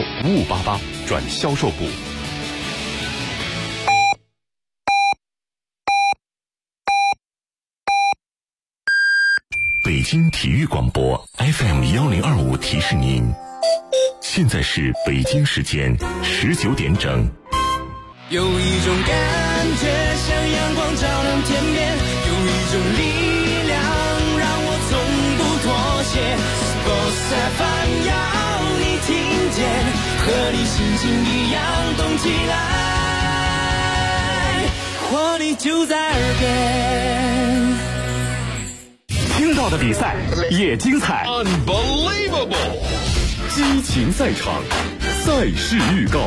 5588转销售部。北京体育广播 FM1025提示您，现在是北京时间19点整。 有一种感觉像阳光照亮天边，有一种力量让我从不妥协。Sports FM 要你听见，和你心情一样动起来，活力就在耳边。 听到的比赛也精彩 Unbelievable 激情赛场，赛事预告。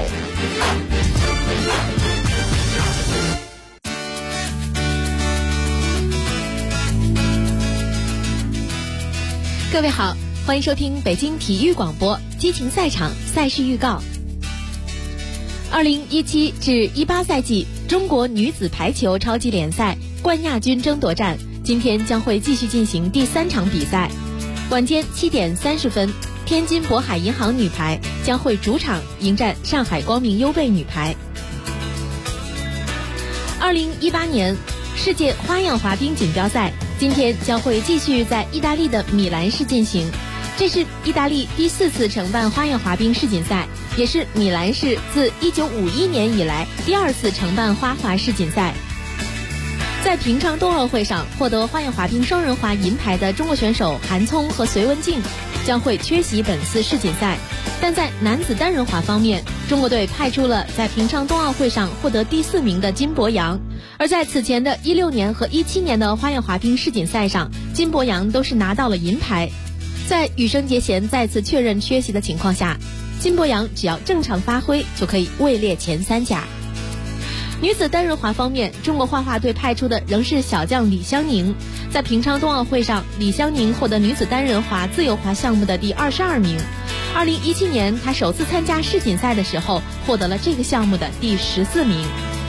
各位好，欢迎收听北京体育广播激情赛场赛事预告。2017至18赛季中国女子排球超级联赛冠亚军争夺战今天将会继续进行第3场比赛。晚间7点30分，天津渤海银行女排将会主场迎战上海光明优贝女排。2018年世界花样滑冰锦标赛今天将会继续在意大利的米兰市进行，这是意大利第4次承办花样滑冰世锦赛，也是米兰市自1951年以来第2次承办花滑世锦赛。在平昌冬奥会上获得花样滑冰双人滑银牌的中国选手韩聪和隋文静将会缺席本次世锦赛，但在男子单人滑方面，中国队派出了在平昌冬奥会上获得第4名的金博洋，而在此前的16年和17年的花样滑冰世锦赛上，金博洋都是拿到了银牌。在羽生结弦再次确认缺席的情况下，金博洋只要正常发挥就可以位列前3甲。女子单人滑方面，中国花滑队派出的仍是小将李湘宁。在平昌冬奥会上，李湘宁获得女子单人滑自由滑项目的第22名。2017年，她首次参加世锦赛的时候，获得了这个项目的第14名。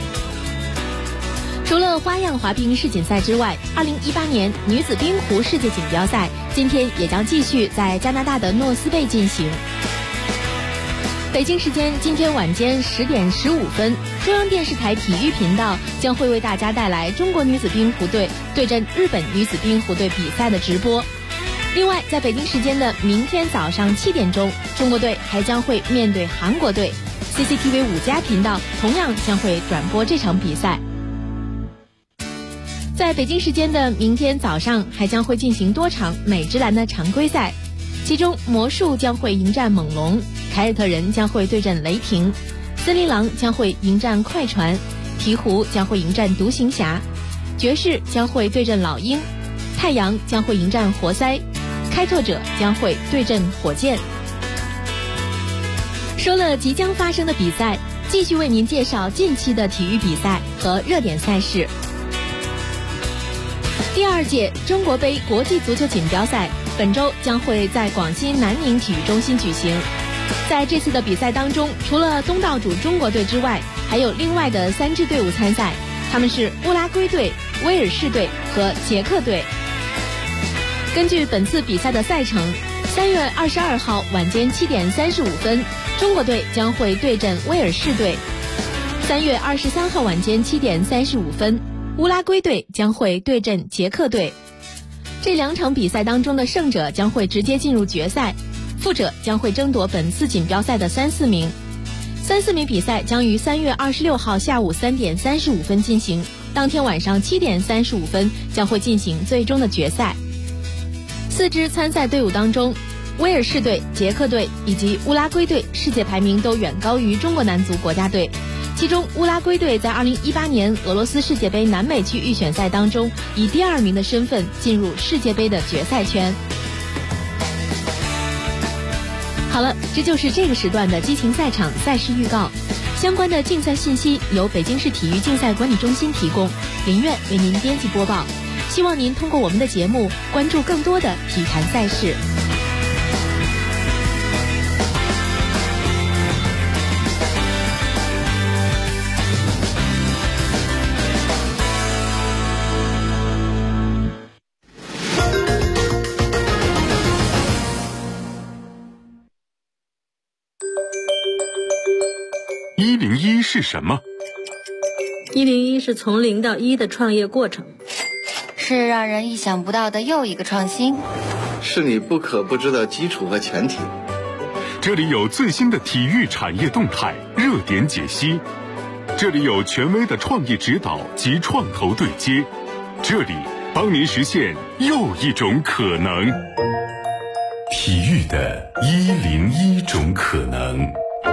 除了花样滑冰世锦赛之外，2018年女子冰壶世界锦标赛今天也将继续在加拿大的诺斯贝进行。北京时间今天晚间10点15分，中央电视台体育频道将会为大家带来中国女子冰壶队对阵日本女子冰壶队比赛的直播。另外，在北京时间的明天早上7点钟，中国队还将会面对韩国队， CCTV 5+频道同样将会转播这场比赛。在北京时间的明天早上还将会进行多场美职篮的常规赛，其中魔术将会迎战猛龙，凯尔特人将会对阵雷霆，森林狼将会迎战快船，鹈鹕将会迎战独行侠，爵士将会对阵老鹰，太阳将会迎战活塞，开拓者将会对阵火箭。说了即将发生的比赛，继续为您介绍近期的体育比赛和热点赛事。第2届中国杯国际足球锦标赛本周将会在广西南宁体育中心举行。在这次的比赛当中，除了东道主中国队之外，还有另外的3支队伍参赛，他们是乌拉圭队、威尔士队和捷克队。根据本次比赛的赛程，3月22号晚间7点35分，中国队将会对阵威尔士队；3月23号晚间7点35分，乌拉圭队将会对阵捷克队。这2场比赛当中的胜者将会直接进入决赛，负者将会争夺本次锦标赛的3、4名。3、4名比赛将于3月26号下午3点35分进行，当天晚上7点35分将会进行最终的决赛。4支参赛队伍当中，威尔士队、捷克队以及乌拉圭队世界排名都远高于中国男足国家队。其中乌拉圭队在2018年俄罗斯世界杯南美区预选赛当中以第2名的身份进入世界杯的决赛圈。好了，这就是这个时段的激情赛场赛事预告。相关的竞赛信息由北京市体育竞赛管理中心提供，林苑为您编辑播报。希望您通过我们的节目关注更多的体坛赛事。 101是什么 ？101是从0到1的创业过程， 是让人意想不到的又一个创新， 是你不可不知的基础和前提。 这里有最新的体育产业动态热点解析，这里有权威的创业指导及创投对接，这里帮您实现又一种可能。体育的101种可能。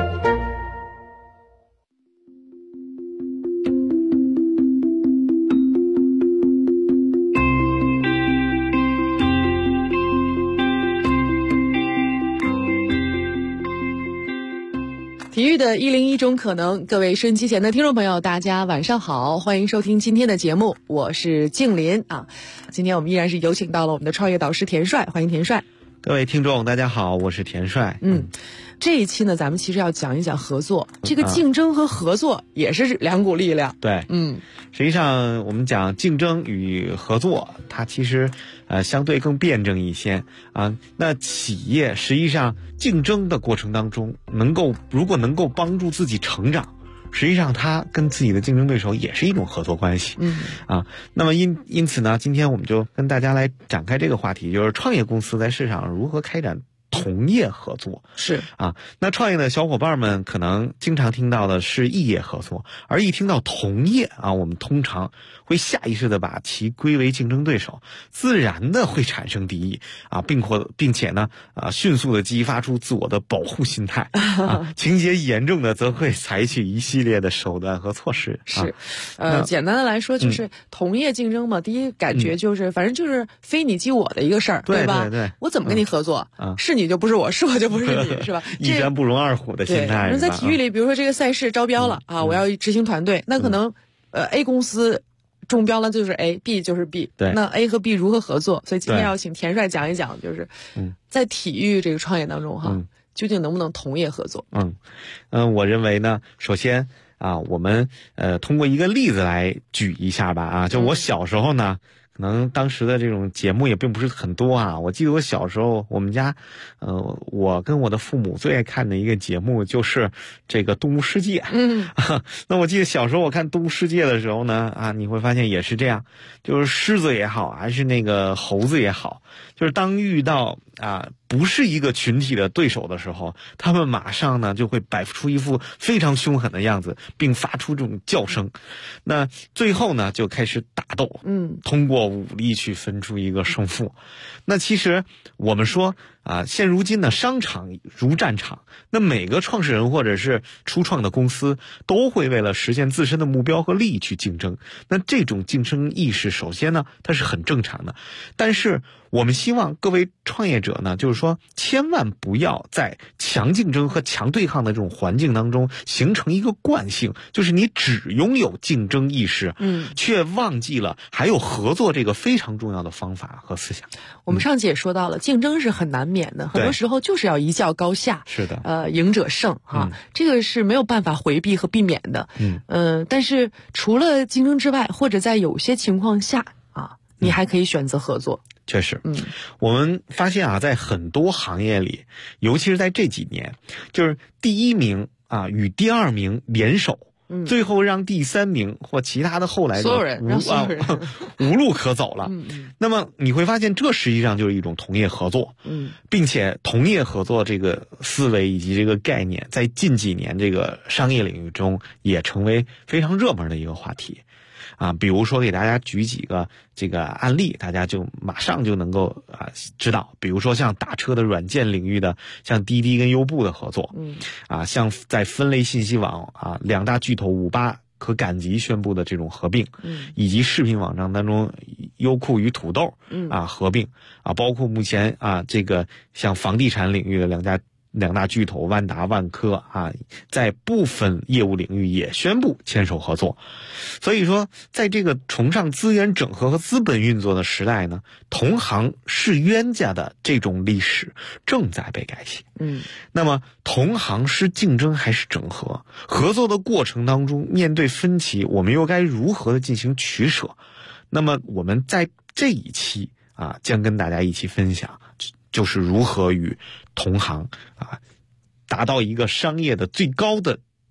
体育的101种可能，各位收音机前的听众朋友，大家晚上好，欢迎收听今天的节目，我是静林啊。今天我们依然是有请到了我们的创业导师田帅，欢迎田帅。 各位听众大家好，我是田帅。 这一期呢，咱们其实要讲一讲合作，这个竞争和合作也是两股力量。 对，实际上我们讲竞争与合作，它其实相对更辩证一些啊。那企业实际上竞争的过程当中，如果能够帮助自己成长，实际上它跟自己的竞争对手也是一种合作关系。那么因此呢，今天我们就跟大家来展开这个话题，就是创业公司在市场上如何开展同业合作。 是啊， 那创业的小伙伴们可能经常听到的是异业合作，而一听到同业啊，我们通常会下意识的把其归为竞争对手，自然的会产生敌意啊，并且呢迅速的激发出自我的保护心态啊，情节严重的则会采取一系列的手段和措施。 是，简单的来说就是同业竞争嘛，第一感觉就是反正就是非你即我的一个事儿，对吧？ 对， 我怎么跟你合作是你就不是我，是我就不是你，是吧？ 一山不容二虎的心态。 在体育里，比如说这个赛事招标了啊，我要执行团队，那可能A 公司中标了就是 A，B 就是 B， 对， 那 A 和 B 如何合作？所以今天要请田帅讲一讲，就是在体育这个创业当中哈，究竟能不能同业合作？ 我认为呢，首先啊，我们通过一个例子来举一下吧啊，就我小时候呢。可能当时的这种节目也并不是很多啊。我记得我小时候，我们家，我跟我的父母最爱看的一个节目就是这个《动物世界》。那我记得小时候我看《动物世界》的时候呢，啊，你会发现也是这样，就是狮子也好，还是那个猴子也好，就是当遇到不是一个群体的对手的时候，他们马上呢就会摆出一副非常凶狠的样子，并发出这种叫声。那最后呢就开始打斗，通过武力去分出一个胜负。那其实我们说现如今的商场如战场，那每个创始人或者是初创的公司都会为了实现自身的目标和利益去竞争。那这种竞争意识首先呢它是很正常的，但是我们希望各位创业者呢，就是说千万不要在强竞争和强对抗的这种环境当中形成一个惯性，就是你只拥有竞争意识，却忘记了还有合作这个非常重要的方法和思想。 我们上期也说到了，竞争是很难免的，很多时候就是要一较高下， 是的， 赢者胜这个是没有办法回避和避免的。但是除了竞争之外，或者在有些情况下你还可以选择合作。 确实，我们发现在很多行业里，尤其是在这几年，就是第一名与第二名联手，最后让第三名或其他的后来所有人无路可走了。那么你会发现，这实际上就是一种同业合作，并且同业合作这个思维以及这个概念，在近几年这个商业领域中也成为非常热门的一个话题。比如说给大家举几个这个案例，大家就马上就能够知道。比如说像打车的软件领域的，像滴滴跟优步的合作，像在分类信息网两大巨头58和赶集宣布的这种合并，以及视频网站当中优酷与土豆合并包括目前这个像房地产领域的两大巨头万达万科在部分业务领域也宣布牵手合作。所以说在这个崇尚资源整合和资本运作的时代呢，同行是冤家的这种历史正在被改写。那么同行是竞争还是整合？合作的过程当中面对分歧，我们又该如何的进行取舍？那么我们在这一期将跟大家一起分享，就是如何与同行达到一个商业的最高的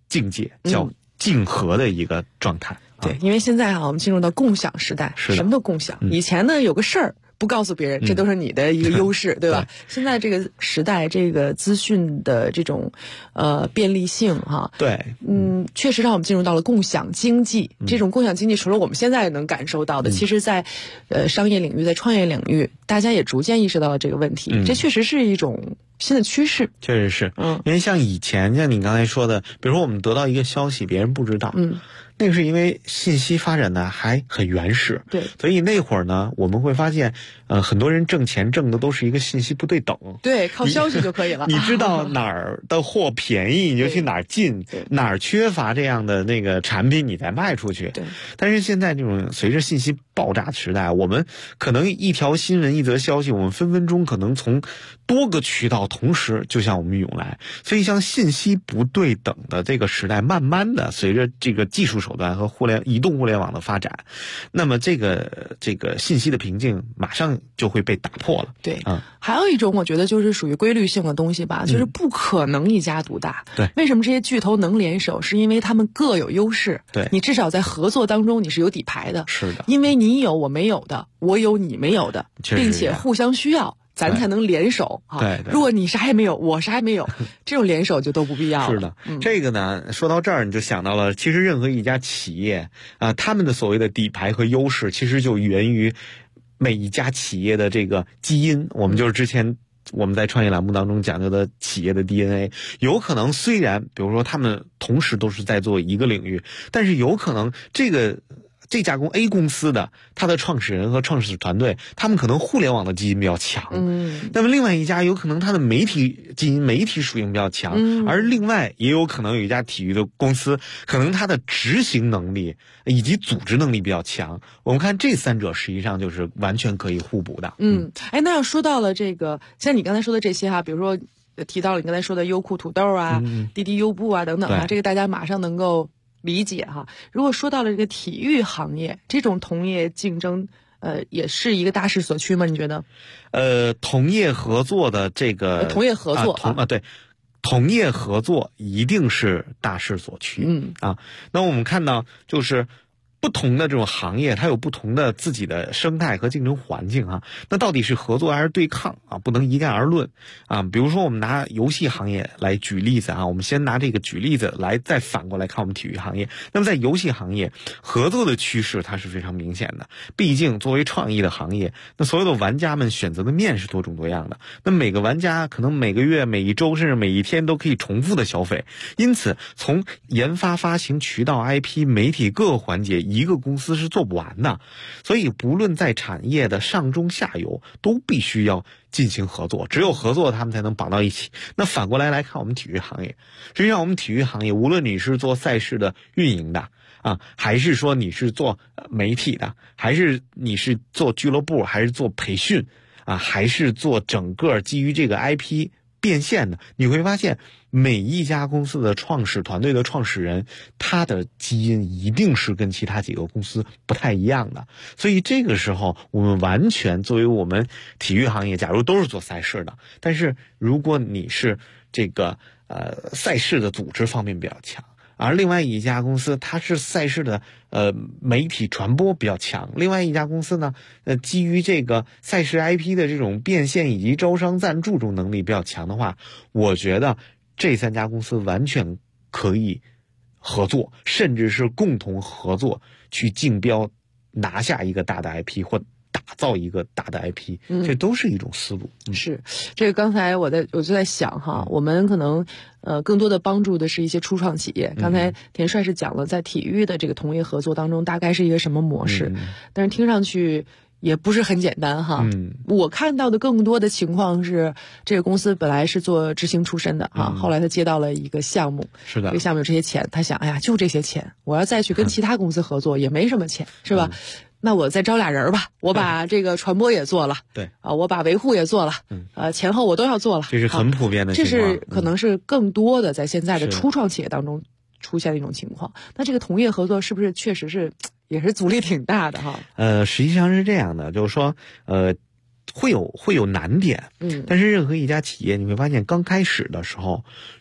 境界，叫竞合的一个状态。 对，因为现在我们进入到共享时代，什么都共享。以前呢，有个事儿不告诉别人，这都是你的一个优势，对吧？现在这个时代，这个资讯的这种便利性对， 确实让我们进入到了共享经济。这种共享经济，除了我们现在能感受到的，其实在商业领域、在创业领域，大家也逐渐意识到了这个问题。这确实是一种新的趋势。 确实是，因为像以前，像你刚才说的，比如说我们得到一个消息，别人不知道，那个是因为信息发展的还很原始， 对， 所以那会儿呢，我们会发现，很多人挣钱挣的都是一个信息不对等， 对，靠消息就可以了。 你知道哪儿的货便宜，你就去哪儿进，哪儿缺乏这样的那个产品，你再卖出去。 对， 但是现在这种随着信息爆炸的时代，我们可能一条新闻、一则消息，我们分分钟可能从多个渠道同时就向我们涌来，所以像信息不对等的这个时代，慢慢的随着这个技术手段和移动互联网的发展，那么这个信息的瓶颈马上就会被打破了。 对，还有一种我觉得就是属于规律性的东西吧，就是不可能一家独大。 对， 为什么这些巨头能联手？是因为他们各有优势。 对， 你至少在合作当中你是有底牌的。 是的， 因为你有我没有的，我有你没有的，并且互相需要。咱才能联手对， 如果你啥也没有，我啥也没有，这种联手就都不必要了。 是的，这个呢，说到这儿你就想到了，其实任何一家企业他们的所谓的底牌和优势，其实就源于每一家企业的这个基因。我们就是之前我们在创业栏目当中讲究的企业的 DNA， 有可能虽然比如说他们同时都是在做一个领域，但是有可能这家A 公司的它的创始人和创始团队，他们可能互联网的基因比较强，那么另外一家有可能它的媒体基因、媒体属性比较强，而另外也有可能有一家体育的公司，可能它的执行能力以及组织能力比较强。我们看这三者实际上就是完全可以互补的。 那要说到了这个，像你刚才说的这些比如说提到了你刚才说的优酷土豆滴滴优步等等这个大家马上能够理解如果说到了这个体育行业，这种同业竞争，也是一个大势所趋吗？你觉得？ 同业合作的这个同业合作对，同业合作一定是大势所趋。那我们看到就是不同的这种行业，它有不同的自己的生态和竞争环境那到底是合作还是对抗不能一概而论比如说我们拿游戏行业来举例子我们先拿这个举例子来再反过来看我们体育行业。那么在游戏行业，合作的趋势它是非常明显的，毕竟作为创意的行业，那所有的玩家们选择的面是多种多样的，那每个玩家可能每个月、每一周甚至每一天都可以重复的消费，因此从研发、发行、渠道、IP、媒体各个环节，一个公司是做不完的，所以不论在产业的上中下游都必须要进行合作，只有合作他们才能绑到一起。那反过来看我们体育行业，实际上我们体育行业无论你是做赛事的运营的还是说你是做媒体的，还是你是做俱乐部，还是做培训还是做整个基于这个 IP变现的，你会发现每一家公司的创始团队的创始人，他的基因一定是跟其他几个公司不太一样的。所以这个时候我们完全作为我们体育行业，假如都是做赛事的，但是如果你是这个赛事的组织方面比较强，而另外一家公司它是赛事的媒体传播比较强，另外一家公司呢基于这个赛事 IP 的这种变现以及招商赞助这种能力比较强的话，我觉得这三家公司完全可以合作，甚至是共同合作去竞标拿下一个大的 IP 或打造一个大的 IP，这都是一种思路。 是这个刚才我就在想我们可能更多的帮助的是一些初创企业。刚才田帅是讲了在体育的这个同业合作当中大概是一个什么模式，但是听上去也不是很简单我看到的更多的情况是，这个公司本来是做执行出身的后来他接到了一个项目， 是的， 这个项目有这些钱，他想就这些钱，我要再去跟其他公司合作也没什么钱，是吧？那我再招俩人吧，我把这个传播也做了， 对我把维护也做了，前后我都要做了， 这是很普遍的情况， 这是可能是更多的在现在的初创企业当中出现的一种情况。那这个同业合作是不是确实是也是阻力挺大的实际上是这样的，就是说会有难点，但是任何一家企业你会发现刚开始的时候，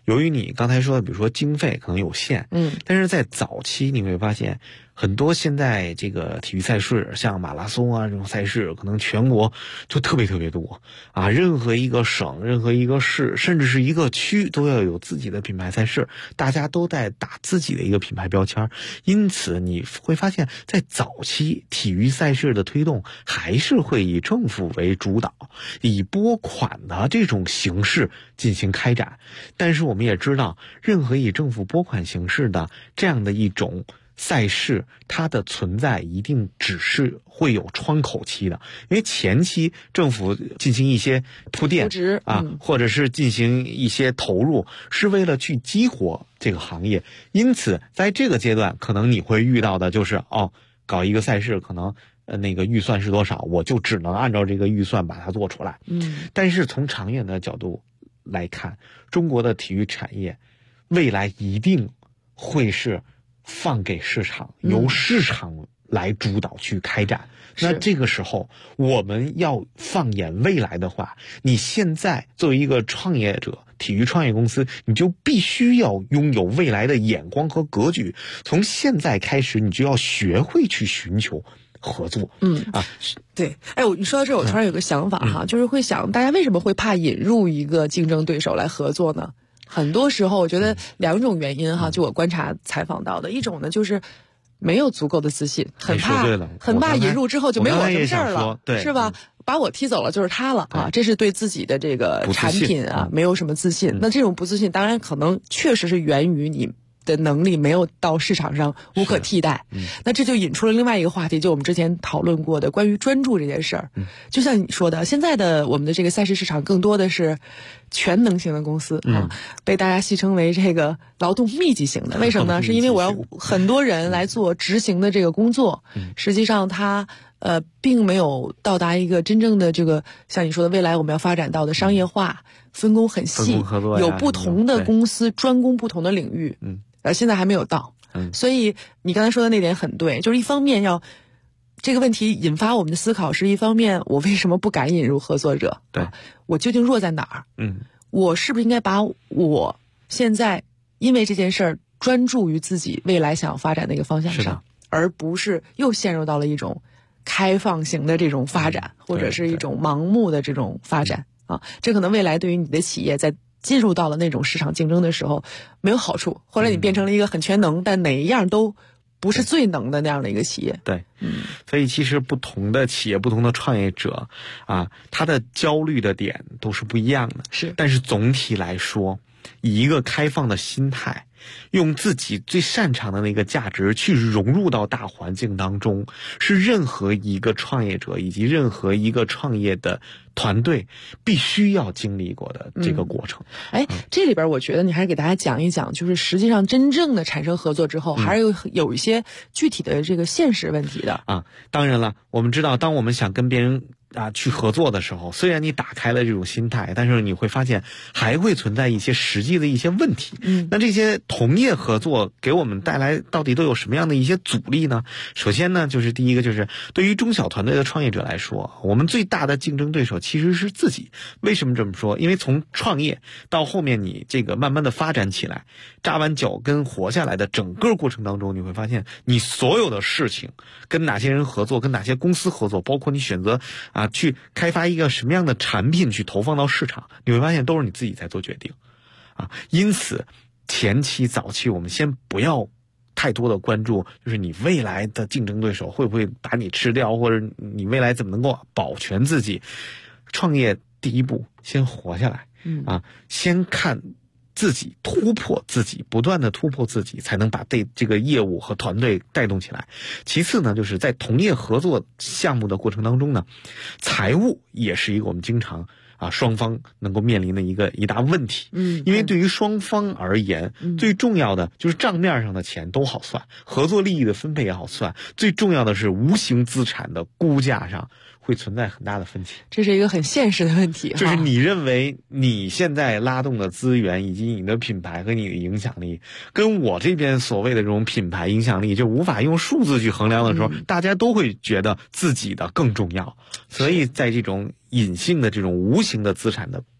由于你刚才说的，比如说经费可能有限，但是在早期你会发现，很多现在这个体育赛事，像马拉松啊这种赛事，可能全国就特别特别多啊，任何一个省、任何一个市，甚至是一个区，都要有自己的品牌赛事，大家都在打自己的一个品牌标签。因此你会发现在早期体育赛事的推动还是会以政府为主导，以拨款的这种形式进行开展。但是我们也知道，任何以政府拨款形式的这样的一种赛事，它的存在一定只是会有窗口期的，因为前期政府进行一些铺垫或者是进行一些投入，是为了去激活这个行业。因此在这个阶段可能你会遇到的就是搞一个赛事，可能那个预算是多少，我就只能按照这个预算把它做出来。但是从长远的角度来看，中国的体育产业未来一定会是放给市场，由市场来主导去开展。那这个时候我们要放眼未来的话，你现在作为一个创业者，体育创业公司，你就必须要拥有未来的眼光和格局，从现在开始你就要学会去寻求合作。 对。你说到这，我突然有个想法哈，就是会想大家为什么会怕引入一个竞争对手来合作呢？很多时候我觉得两种原因哈，就我观察采访到的，一种呢就是没有足够的自信，很怕引入之后就没有我什么事儿了，是吧？把我踢走了就是他了啊，这是对自己的这个产品没有什么自信。那这种不自信当然可能确实是源于你的能力没有到市场上无可替代。那这就引出了另外一个话题，就我们之前讨论过的关于专注这件事儿。就像你说的，现在的我们的这个赛事市场更多的是全能型的公司被大家戏称为这个劳动密集型的。为什么呢？是因为我要很多人来做执行的这个工作，实际上它并没有到达一个真正的这个像你说的未来我们要发展到的商业化，分工很细，有不同的公司专攻不同的领域。现在还没有到。所以你刚才说的那点很对，就是一方面要这个问题引发我们的思考，是一方面我为什么不敢引入合作者？对，我究竟弱在哪儿？我是不是应该把我现在因为这件事儿专注于自己未来想要发展的一个方向上，而不是又陷入到了一种开放型的这种发展，或者是一种盲目的这种发展这可能未来对于你的企业在进入到了那种市场竞争的时候没有好处，后来你变成了一个很全能但哪一样都不是最能的那样的一个企业。 对，所以其实不同的企业、不同的创业者他的焦虑的点都是不一样的。但是总体来说，以一个开放的心态，用自己最擅长的那个价值去融入到大环境当中，是任何一个创业者以及任何一个创业的团队必须要经历过的这个过程。 这里边我觉得你还是给大家讲一讲，就是实际上真正的产生合作之后，还是有一些具体的这个现实问题的当然了，我们知道当我们想跟别人去合作的时候，虽然你打开了这种心态，但是你会发现还会存在一些实际的一些问题。那这些同业合作给我们带来到底都有什么样的一些阻力呢？首先呢，就是第一个，就是对于中小团队的创业者来说，我们最大的竞争对手其实是自己。为什么这么说？因为从创业到后面你这个慢慢的发展起来，扎完脚跟活下来的整个过程当中，你会发现你所有的事情跟哪些人合作，跟哪些公司合作，包括你选择去开发一个什么样的产品去投放到市场，你会发现都是你自己在做决定因此前期早期我们先不要太多的关注就是你未来的竞争对手会不会把你吃掉，或者你未来怎么能够保全自己。创业第一步先活下来先看自己，突破自己，不断的突破自己，才能把这个业务和团队带动起来。其次呢，就是在同业合作项目的过程当中呢，财务也是一个我们经常双方能够面临的一大问题。因为对于双方而言，最重要的就是账面上的钱都好算，合作利益的分配也好算，最重要的是无形资产的估价上会存在很大的分歧。 这是一个很现实的问题， 就是你认为你现在拉动的资源以及你的品牌和你的影响力，跟我这边所谓的这种品牌影响力就无法用数字去衡量的时候，大家都会觉得自己的更重要。所以在这种隐性的这种无形的资产的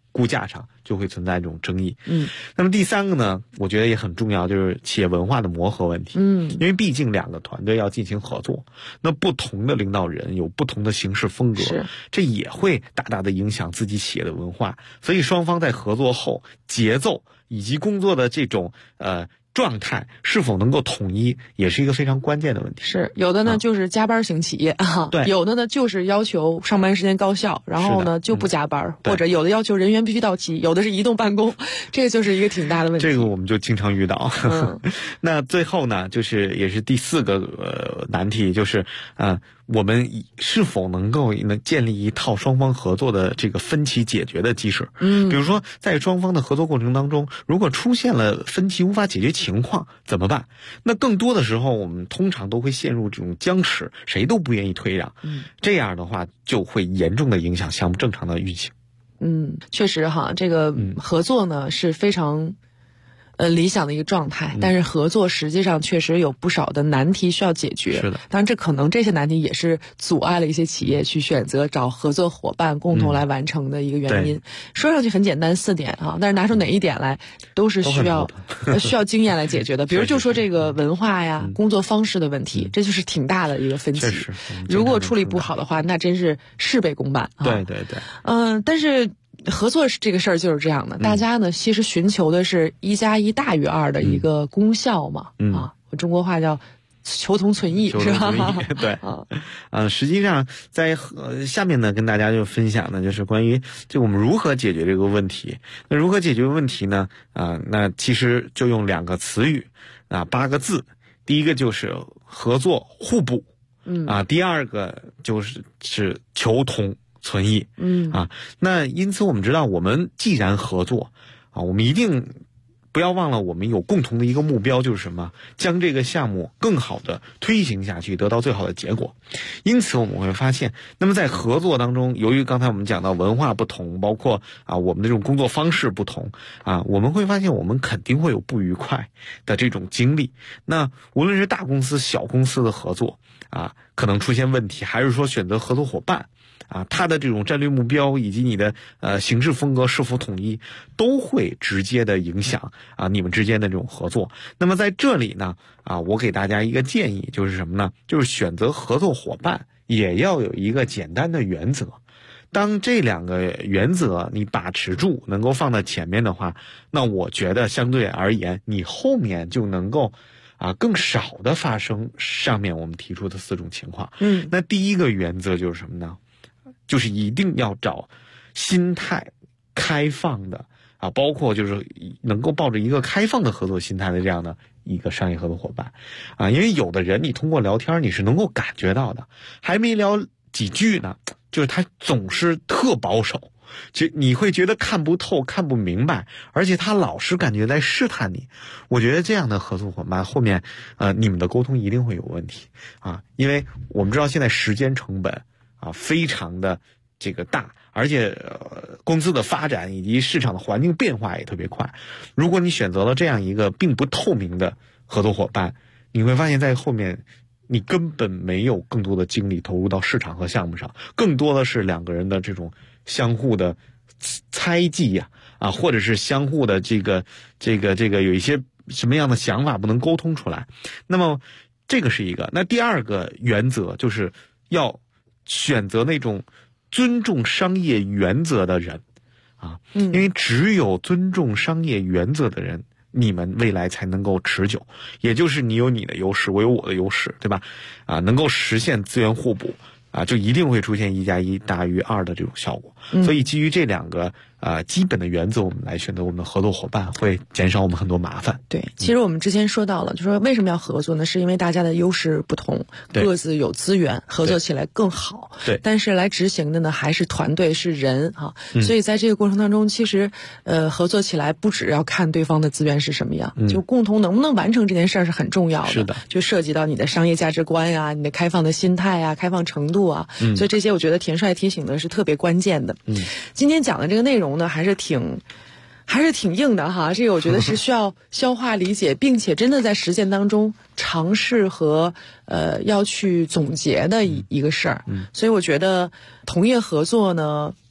估价上就会存在这种争议。那么第三个呢，我觉得也很重要，就是企业文化的磨合问题。因为毕竟两个团队要进行合作，那不同的领导人有不同的行事风格，这也会大大的影响自己企业的文化。所以双方在合作后，节奏以及工作的这种状态是否能够统一，也是一个非常关键的问题。 是有的呢，就是加班型企业啊， 对， 有的呢就是要求上班时间高效，然后呢就不加班，或者有的要求人员必须到齐，有的是移动办公，这个就是一个挺大的问题。 这个我们就经常遇到。那最后呢，就是也是第四个难题，就是我们是否能够建立一套双方合作的这个分歧解决的机制？比如说在双方的合作过程当中，如果出现了分歧无法解决情况怎么办？那更多的时候我们通常都会陷入这种僵持，谁都不愿意退让。这样的话就会严重的影响项目正常的运行。 确实哈，这个合作呢是非常理想的一个状态，但是合作实际上确实有不少的难题需要解决。 是的， 当然这些难题也是阻碍了一些企业去选择找合作伙伴共同来完成的一个原因。说上去很简单4点啊，但是拿出哪一点来都是需要经验来解决的。比如就说这个文化呀、工作方式的问题，这就是挺大的一个分歧。 确实， 如果处理不好的话，那真是事倍功半。 对。 但是合作这个事儿就是这样的，大家呢其实寻求的是1+1大于2的一个功效嘛。中国话叫求同存异，是吧？ 对。实际上在下面呢跟大家就分享的就是关于就我们如何解决这个问题。那如何解决问题呢？那其实就用2个词语8个字。第一个就是合作互补，第二个就是求同存异。那因此我们知道，我们既然合作我们一定不要忘了我们有共同的一个目标，就是什么？将这个项目更好的推行下去，得到最好的结果。因此我们会发现，那么在合作当中，由于刚才我们讲到文化不同，包括我们的这种工作方式不同我们会发现我们肯定会有不愉快的这种经历。那无论是大公司小公司的合作可能出现问题，还是说选择合作伙伴他的这种战略目标以及你的行事风格是否统一，都会直接的影响你们之间的这种合作。那么在这里呢我给大家一个建议，就是什么呢？就是选择合作伙伴也要有一个简单的原则。当这2个原则你把持住，能够放在前面的话，那我觉得相对而言，你后面就能够更少的发生上面我们提出的4种情况。那第一个原则就是什么呢？就是一定要找心态开放的包括就是能够抱着一个开放的合作心态的这样的一个商业合作伙伴因为有的人你通过聊天你是能够感觉到的，还没聊几句呢，就是他总是特保守，就你会觉得看不透看不明白，而且他老是感觉在试探你。我觉得这样的合作伙伴后面你们的沟通一定会有问题因为我们知道现在时间成本非常的这个大，而且公司的发展以及市场的环境变化也特别快。如果你选择了这样一个并不透明的合作伙伴，你会发现在后面你根本没有更多的精力投入到市场和项目上，更多的是2个人的这种相互的猜忌或者是相互的这个有一些什么样的想法不能沟通出来。那么这个是一个。那第2个原则就是要选择那种尊重商业原则的人因为只有尊重商业原则的人，你们未来才能够持久，也就是你有你的优势，我有我的优势，对吧？能够实现资源互补就一定会出现1+1大于2的这种效果。所以基于这2个基本的原则，我们来选择我们的合作伙伴，会减少我们很多麻烦。 对，其实我们之前说到了，就说为什么要合作呢？是因为大家的优势不同，各自有资源，合作起来更好。 对， 但是来执行的呢，还是团队，是人所以在这个过程当中，其实合作起来不只要看对方的资源是什么样，就共同能不能完成这件事儿是很重要的。 是的， 就涉及到你的商业价值观你的开放的心态开放程度所以这些我觉得田帅提醒的是特别关键的。今天讲的这个内容呢，还是挺硬的这个我觉得是需要消化理解，并且真的在实践当中尝试和要去总结的一个事儿。所以我觉得同业合作呢，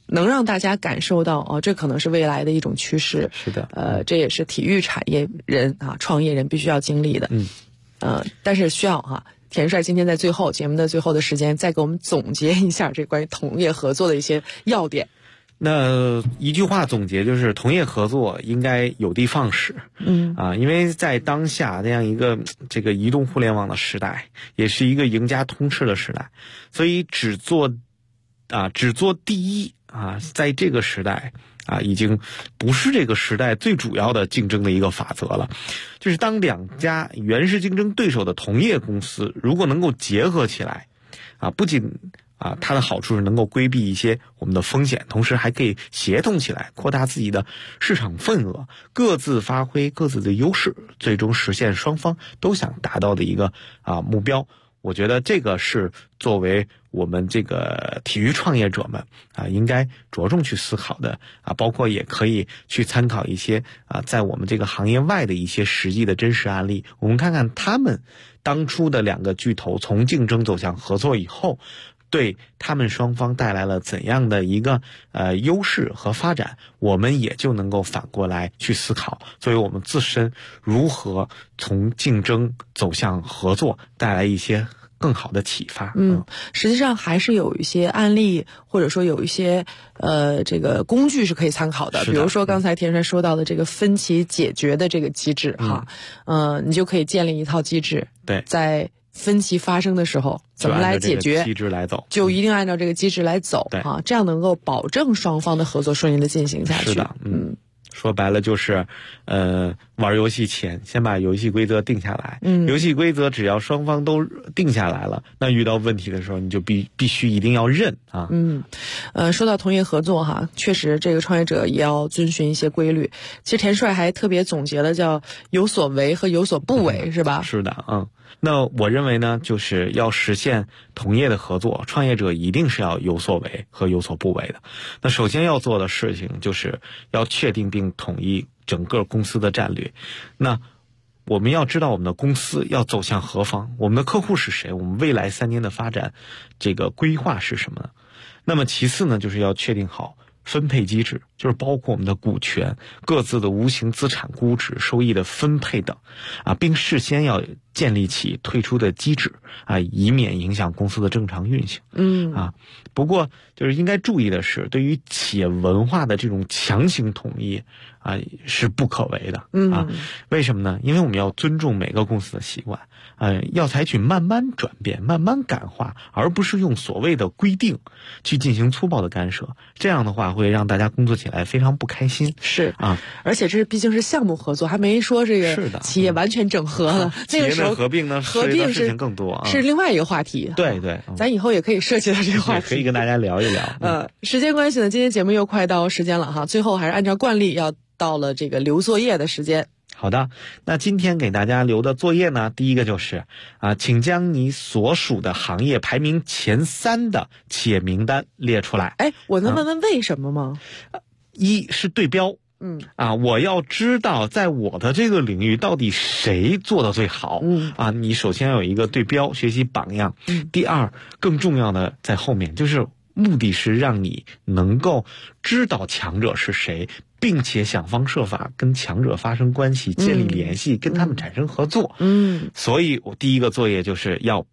能让大家感受到这可能是未来的一种趋势。 是的， 这也是体育产业人创业人必须要经历的。但是需要田帅今天在节目的最后的时间，再给我们总结一下这关于同业合作的一些要点。 那一句话总结就是，同业合作应该有的放矢。因为在当下这样一个这个移动互联网的时代，也是一个赢家通吃的时代，所以只做第一在这个时代已经不是这个时代最主要的竞争的一个法则了。就是当两家原是竞争对手的同业公司如果能够结合起来不仅它的好处是能够规避一些我们的风险，同时还可以协同起来扩大自己的市场份额，各自发挥各自的优势，最终实现双方都想达到的一个目标。我觉得这个是作为我们这个体育创业者们应该着重去思考的包括也可以去参考一些在我们这个行业外的一些实际的真实案例，我们看看他们当初的两个巨头从竞争走向合作以后，对他们双方带来了怎样的一个优势和发展，我们也就能够反过来去思考，作为我们自身如何从竞争走向合作带来一些更好的启发。 实际上还是有一些案例，或者说有一些这个工具是可以参考的。比如说刚才田帅说到的这个分歧解决的这个机制你就可以建立一套机制， 对， 在分歧发生的时候怎么来解决， 机制来走， 就一定按照这个机制来走这样能够保证双方的合作顺利的进行下去。 是的，说白了就是玩游戏前先把游戏规则定下来，游戏规则只要双方都定下来了，那遇到问题的时候你就必须一定要认说到同业合作确实这个创业者也要遵循一些规律。其实田帅还特别总结了叫有所为和有所不为，是吧？ 是的，那我认为呢，就是要实现同业的合作，创业者一定是要有所为和有所不为的。那首先要做的事情就是要确定并统一整个公司的战略。那我们要知道我们的公司要走向何方，我们的客户是谁，我们未来3年的发展这个规划是什么呢？那么其次呢，就是要确定好分配机制，就是包括我们的股权、各自的无形资产估值、收益的分配等并事先要建立起退出的机制以免影响公司的正常运行。不过就是应该注意的是，对于企业文化的这种强行统一是不可为的为什么呢？因为我们要尊重每个公司的习惯要采取慢慢转变、慢慢感化，而不是用所谓的规定去进行粗暴的干涉，这样的话会让大家工作起来非常不开心。 是而且这毕竟是项目合作，还没说这个企业完全整合了。 那个时候合并呢， 合并事情更多是另外一个话题。 对， 咱以后也可以涉及到这个话题， 可以跟大家聊一聊。 时间关系呢，今天节目又快到时间了最后还是按照惯例要到了这个留作业的时间。 好的，那今天给大家留的作业呢，第一个就是请将你所属的行业排名前3的企业名单列出来。 我能问问为什么吗？ 一是对标，我要知道在我的这个领域到底谁做的最好。你首先要有一个对标，学习榜样。第二，更重要的在后面，就是目的是让你能够知道强者是谁，并且想方设法跟强者发生关系，建立联系，跟他们产生合作。所以我第一个作业就是要